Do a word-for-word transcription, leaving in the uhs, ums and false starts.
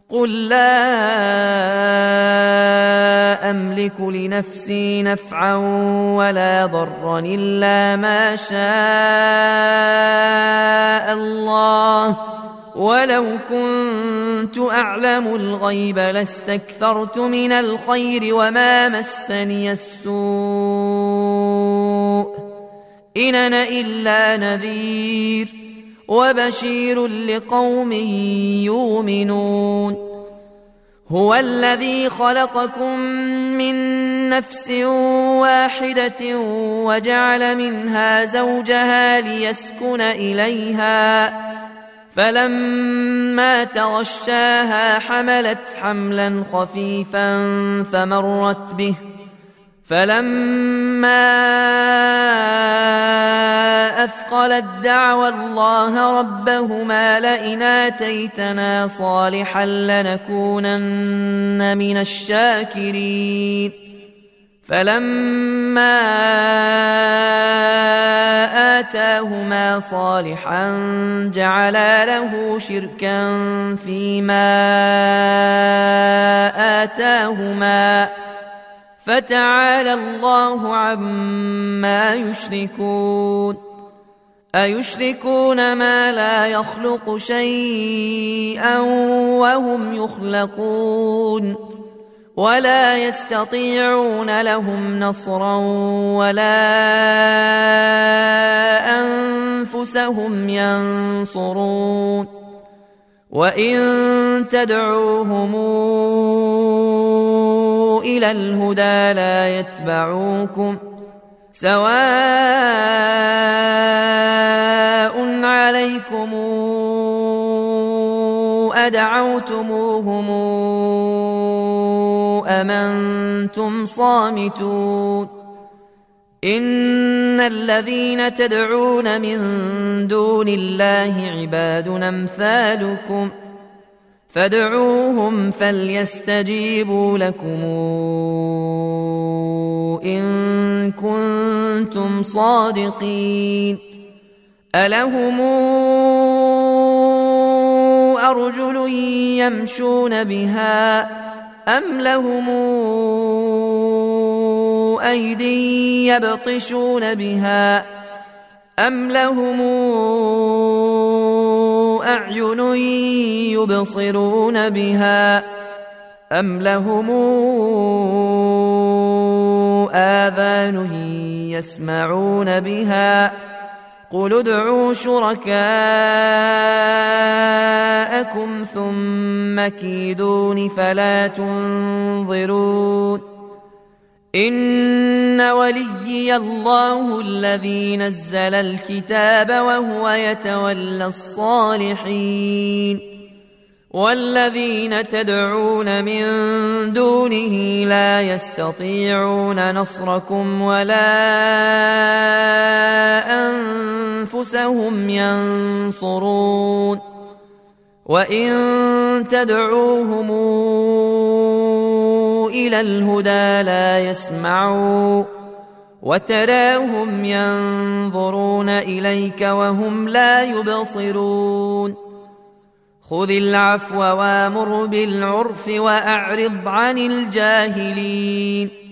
قل لا أملك لنفسي نفعا ولا ضرا إلا ما شاء الله، ولو كنت أعلم الغيب لاستكثرت من الخير وما مسني السوء، إن أنا إلا نذير وبشير لقوم يؤمنون. هو الذي خلقكم من نفس واحدة وجعل منها زوجها ليسكن إليها، فلما تغشاها حملت حملا خفيفا فمرت به، فلما أثقلت دعوى الله ربهما لئن آتيتنا صالحا لنكونن من الشاكرين. فلما آتاهما صالحا جعلا له شركا فيما آتاهما، فتعالى الله عما يشركون. أيشركون ما لا يخلق شيئا وهم يخلقون، ولا يستطيعون لهم نصرا ولا أنفسهم ينصرون. وإن تدعوهم إلى الهدى لا يتبعوكم، سواء عليكم أدعوتموهم أم أنتم صامتون. إن الذين تدعون من دون الله عباد أمثالكم، فادعوهم فليستجيبوا لكم إن كنتم صادقين. ألهم أرجل يمشون بها أم لهم أيدي يبطشون بها أم لهم أعين يبصرون بها أم لهم آذان يسمعون بها؟ قل ادعوا شركاءكم ثم كيدون فلا تنظرون. إن وليي الله الذي نزل الكتاب وهو يتولى الصالحين، والذين تدعون من دونه لا يستطيعون نصركم ولا أنفسهم ينصرون. وإن تدعوهم إلى الهدى لا يسمعوا، وتراهم ينظرون إليك وهم لا يبصرون. خذ العفو وامر بالعرف وأعرض عن الجاهلين.